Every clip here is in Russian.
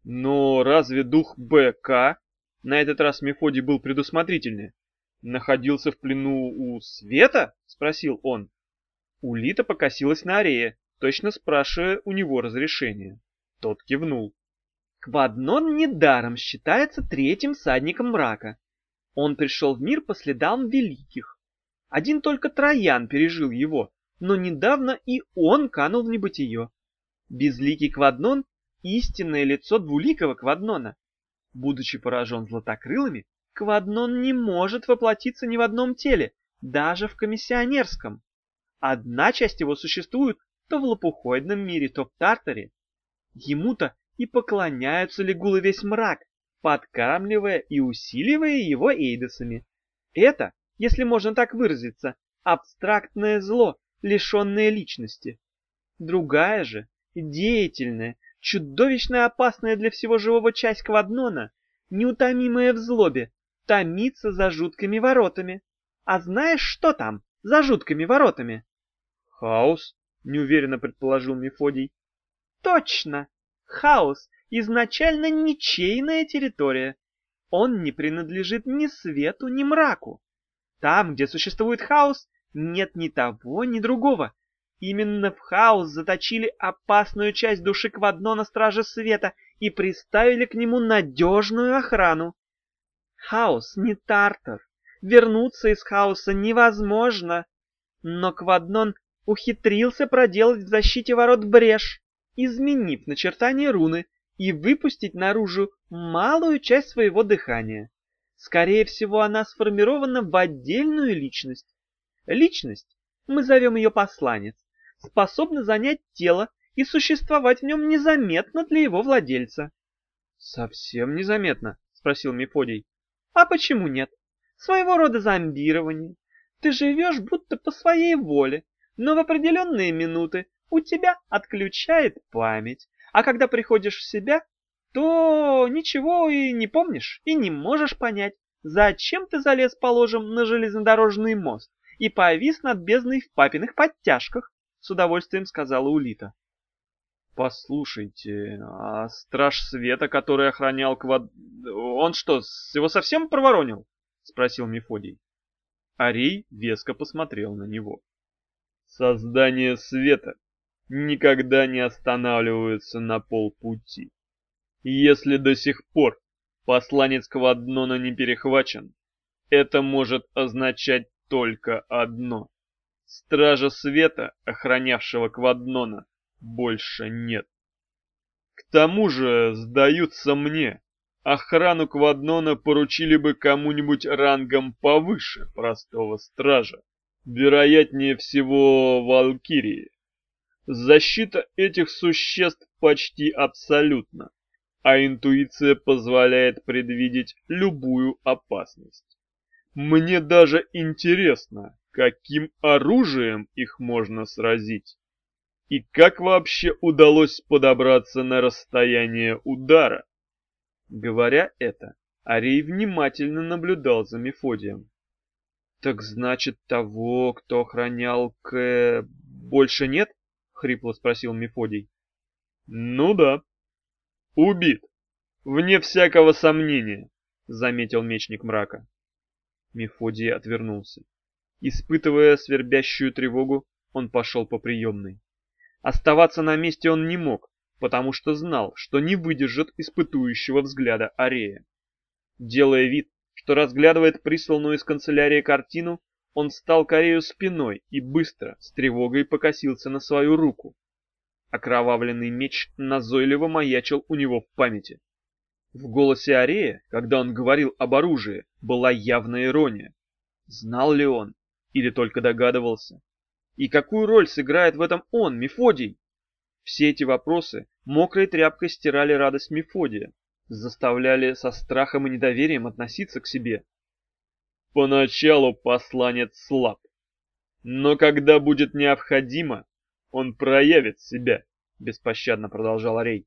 Но разве дух БК, на этот раз Мефодий был предусмотрительнее, находился в плену у Света? Спросил он. Улита покосилась на Арея, точно спрашивая у него разрешения. Тот кивнул. Кваднон недаром считается третьим всадником мрака. Он пришел в мир по следам великих. Один только Троян пережил его, но недавно и он канул в небытие. Безликий Кваднон — истинное лицо двуликого Кваднона. Будучи поражен златокрылыми, Кваднон не может воплотиться ни в одном теле, даже в комиссионерском. Одна часть его существует то в лопухоидном мире, то в Тартаре. Ему-то и поклоняются Лигул и весь мрак, подкармливая и усиливая его эйдосами. Это, если можно так выразиться, абстрактное зло, лишенное личности. Другая же, деятельная, чудовищно опасная для всего живого часть Кваднона, неутомимая в злобе, томится за жуткими воротами. А знаешь, что там за жуткими воротами? Хаос, неуверенно предположил Мефодий. Точно! Хаос изначально ничейная территория. Он не принадлежит ни свету, ни мраку. Там, где существует хаос, нет ни того, ни другого. Именно в хаос заточили опасную часть души Кваднона Стражи Света и приставили к нему надежную охрану. Хаос не Тартар. Вернуться из хаоса невозможно. Но Кваднон ухитрился проделать в защите ворот брешь, изменив начертание руны и выпустить наружу малую часть своего дыхания. Скорее всего, она сформирована в отдельную личность. Личность, мы зовем ее посланец, способна занять тело и существовать в нем незаметно для его владельца. «Совсем незаметно?» — спросил Мефодий. «А почему нет? Своего рода зомбирование. Ты живешь будто по своей воле, но в определенные минуты у тебя отключает память, а когда приходишь в себя, то ничего и не помнишь, и не можешь понять, зачем ты залез, положим, на железнодорожный мост и повис над бездной в папиных подтяжках, с удовольствием сказала Улита. Послушайте, а страж света, который охранял Он что, его совсем проворонил? Спросил Мефодий. Арей веско посмотрел на него. Создание света никогда не останавливаются на полпути. Если до сих пор посланец Кваднона не перехвачен, это может означать только одно. Стража света, охранявшего Кваднона, больше нет. К тому же, сдаются мне, охрану Кваднона поручили бы кому-нибудь рангом повыше простого стража, вероятнее всего Валькирии. Защита этих существ почти абсолютна, а интуиция позволяет предвидеть любую опасность. Мне даже интересно, каким оружием их можно сразить. И как вообще удалось подобраться на расстояние удара? Говоря это, Арей внимательно наблюдал за Мефодием. «Так значит, того, кто охранял больше нет?» — хрипло спросил Мефодий. «Ну да. Убит. Вне всякого сомнения», — заметил мечник мрака. Мефодий отвернулся. Испытывая свербящую тревогу, он пошел по приемной. Оставаться на месте он не мог, потому что знал, что не выдержит испытующего взгляда Арея. Делая вид, что разглядывает присланную из канцелярии картину, он встал к Арею спиной и быстро, с тревогой покосился на свою руку. Окровавленный меч назойливо маячил у него в памяти. В голосе Арея, когда он говорил об оружии, была явная ирония. Знал ли он? Или только догадывался? И какую роль сыграет в этом он, Мефодий? Все эти вопросы мокрой тряпкой стирали радость Мефодия, заставляли со страхом и недоверием относиться к себе. Поначалу посланец слаб, но когда будет необходимо, он проявит себя, беспощадно продолжал Арей.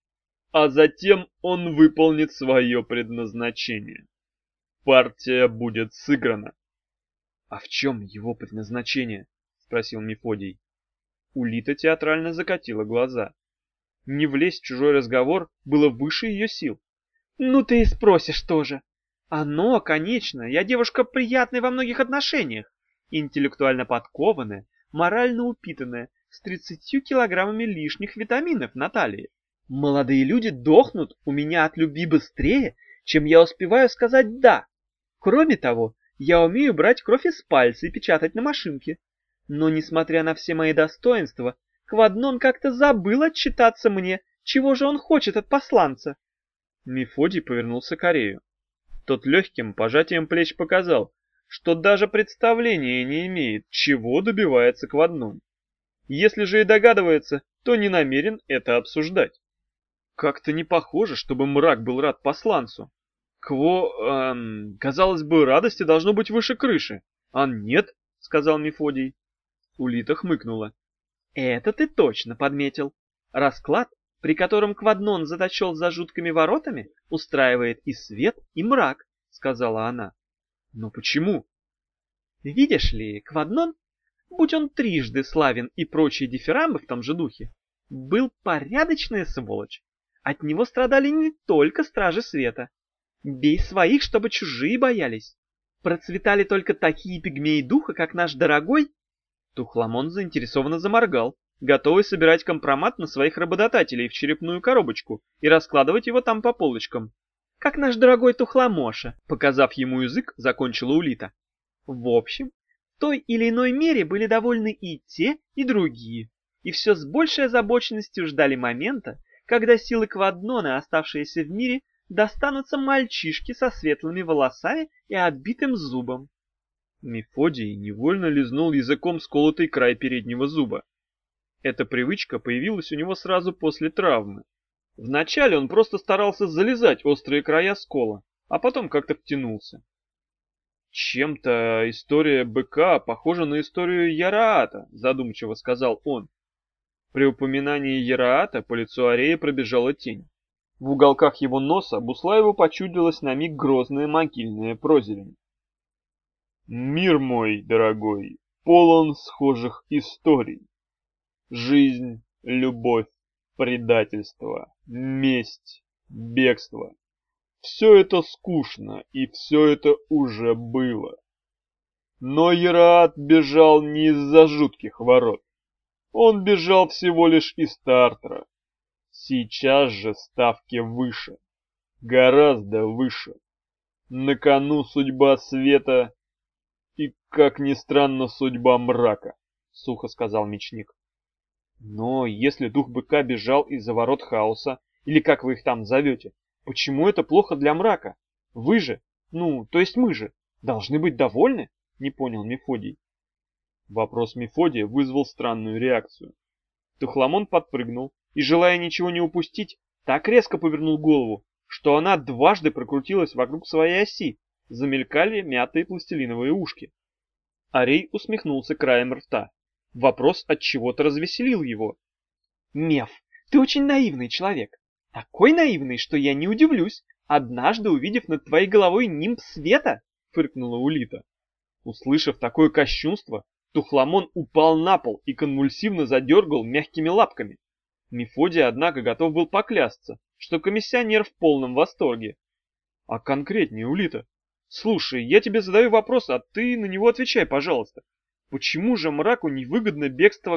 А затем он выполнит свое предназначение. Партия будет сыграна. А в чем его предназначение? Спросил Мефодий. Улита театрально закатила глаза. Не влезть в чужой разговор было выше ее сил. Ну ты и спросишь тоже. Оно, конечно, я девушка приятная во многих отношениях. Интеллектуально подкованная, морально упитанная, с 30 килограммами лишних витаминов на талии. Молодые люди дохнут у меня от любви быстрее, чем я успеваю сказать «да». Кроме того, я умею брать кровь из пальца и печатать на машинке. Но, несмотря на все мои достоинства, Кваднон как-то забыл отчитаться мне, чего же он хочет от посланца. Мефодий повернулся к Арею. Тот легким пожатием плеч показал, что даже представления не имеет, чего добивается Кваднон. Если же и догадывается, то не намерен это обсуждать. Как-то не похоже, чтобы мрак был рад посланцу. Казалось бы, радости должно быть выше крыши. А нет, сказал Мефодий. Улита хмыкнула. Это ты точно подметил. Расклад, при котором Кваднон заточен за жуткими воротами, устраивает и свет, и мрак, сказала она. Но почему? Видишь ли, Кваднон, будь он трижды славен и прочие дифирамбы в том же духе, был порядочная сволочь. От него страдали не только стражи света. Бей своих, чтобы чужие боялись. Процветали только такие пигмеи духа, как наш дорогой. Тухламон заинтересованно заморгал, готовый собирать компромат на своих работодателей в черепную коробочку и раскладывать его там по полочкам. Как наш дорогой Тухламоша, показав ему язык, закончила Улита. В общем, в той или иной мере были довольны и те, и другие, и все с большей озабоченностью ждали момента, когда силы Кваднона, оставшиеся в мире, достанутся мальчишке со светлыми волосами и отбитым зубом. Мефодий невольно лизнул языком сколотый край переднего зуба. Эта привычка появилась у него сразу после травмы. Вначале он просто старался залезать острые края скола, а потом как-то втянулся. «Чем-то история быка похожа на историю Яраата», — задумчиво сказал он. При упоминании Яраата по лицу Арея пробежала тень. В уголках его носа Буслаеву почудилась на миг грозная могильная прозелень. «Мир мой, дорогой, полон схожих историй. Жизнь, любовь, предательство, месть, бегство. Все это скучно, и все это уже было. Но Яраат бежал не из-за жутких ворот. Он бежал всего лишь из Тартара. Сейчас же ставки выше, гораздо выше. На кону судьба света и, как ни странно, судьба мрака, сухо сказал мечник. Но если дух быка бежал из-за ворот хаоса, или как вы их там зовете, почему это плохо для мрака? Вы же, то есть мы же, должны быть довольны? Не понял Мефодий. Вопрос Мефодия вызвал странную реакцию. Тухламон подпрыгнул и, желая ничего не упустить, так резко повернул голову, что она дважды прокрутилась вокруг своей оси, замелькали мятые пластилиновые ушки. Арей усмехнулся краем рта. Вопрос от чего-то развеселил его. Меф, ты очень наивный человек. Такой наивный, что я не удивлюсь, однажды увидев над твоей головой нимб света, фыркнула Улита. Услышав такое кощунство, Тухламон упал на пол и конвульсивно задергал мягкими лапками. Мефодий, однако, готов был поклясться, что комиссионер в полном восторге. А конкретнее, Улита? Слушай, я тебе задаю вопрос, а ты на него отвечай, пожалуйста. Почему же мраку невыгодно бегство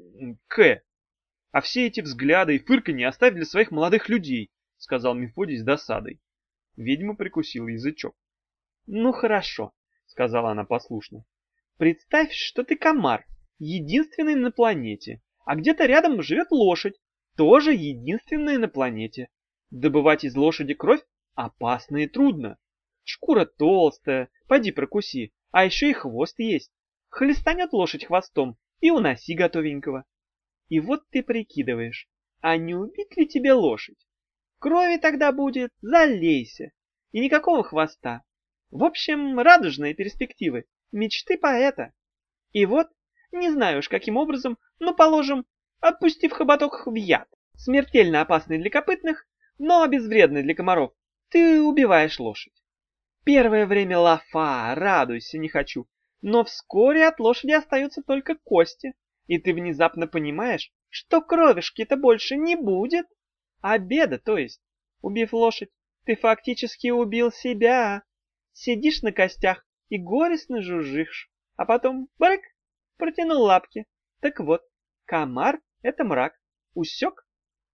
к? А все эти взгляды и фырканье оставь для своих молодых людей, сказал Мефодий с досадой. Ведьма прикусила язычок. Ну хорошо, сказала она послушно. Представь, что ты комар, единственный на планете, а где-то рядом живет лошадь, тоже единственная на планете. Добывать из лошади кровь опасно и трудно. Шкура толстая, поди прокуси, а еще и хвост есть. Хлестанет лошадь хвостом и уноси готовенького. И вот ты прикидываешь, а не убить ли тебе лошадь? Крови тогда будет, залейся. И никакого хвоста. В общем, радужные перспективы. Мечты поэта. И вот, не знаю уж каким образом, но, положим, отпустив хоботок в яд, смертельно опасный для копытных, но безвредный для комаров, ты убиваешь лошадь. Первое время лафа, радуйся, не хочу, но вскоре от лошади остаются только кости, и ты внезапно понимаешь, что кровишки-то больше не будет. Обеда, то есть. Убив лошадь, ты фактически убил себя. Сидишь на костях и горестно жужжишь, а потом брык, протянул лапки. Так вот, комар — это мрак. Усек?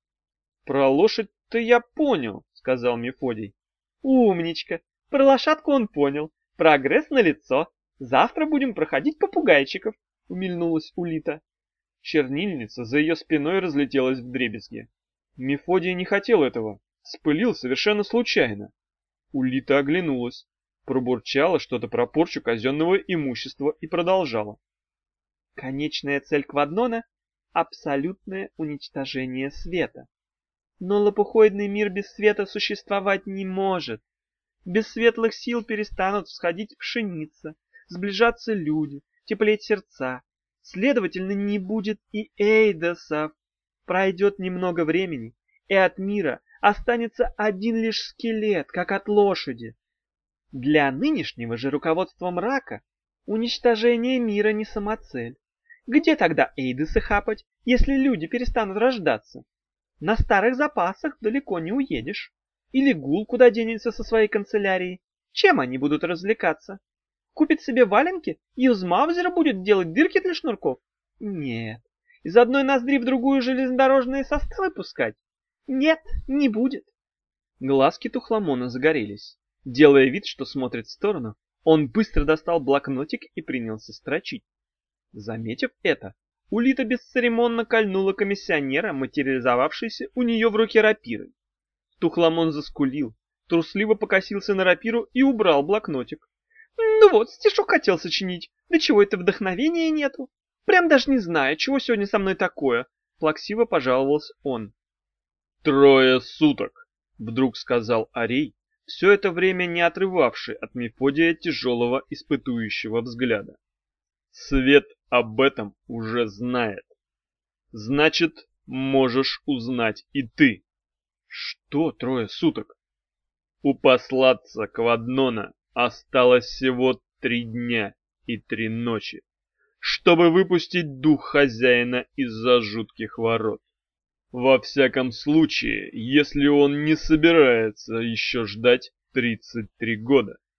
Про лошадь-то я понял, сказал Мефодий. Умничка. Про лошадку он понял. Прогресс налицо. Завтра будем проходить попугайчиков, умильнулась Улита. Чернильница за ее спиной разлетелась вдребезги. Мефодий не хотел этого, спылил совершенно случайно. Улита оглянулась, пробурчала что-то про порчу казенного имущества и продолжала. Конечная цель Кваднона — абсолютное уничтожение света. Но лопухоидный мир без света существовать не может. Без светлых сил перестанут всходить пшеница, сближаться люди, теплеть сердца. Следовательно, не будет и эйдосов. Пройдет немного времени, и от мира останется один лишь скелет, как от лошади. Для нынешнего же руководства мрака уничтожение мира не самоцель. Где тогда эйдосы хапать, если люди перестанут рождаться? На старых запасах далеко не уедешь. Или гул куда денется со своей канцелярией. Чем они будут развлекаться? Купит себе валенки и из Маузера будет делать дырки для шнурков? Нет. Из одной ноздри в другую железнодорожные составы пускать? Нет, не будет. Глазки Тухламона загорелись. Делая вид, что смотрит в сторону, он быстро достал блокнотик и принялся строчить. Заметив это, Улита бесцеремонно кольнула комиссионера, материализовавшийся у нее в руке рапирой. Тухламон заскулил, трусливо покосился на рапиру и убрал блокнотик. Ну вот, стишок хотел сочинить, да чего это вдохновения нету? Прям даже не знаю, чего сегодня со мной такое, плаксиво пожаловался он. 3 суток, вдруг сказал Арей, все это время не отрывавший от Мефодия тяжелого испытующего взгляда. Свет об этом уже знает. Значит, можешь узнать и ты. Что 3 суток? У посланца Кваднона осталось всего 3 дня и 3 ночи, чтобы выпустить дух хозяина из-за жутких ворот. Во всяком случае, если он не собирается еще ждать 33 года.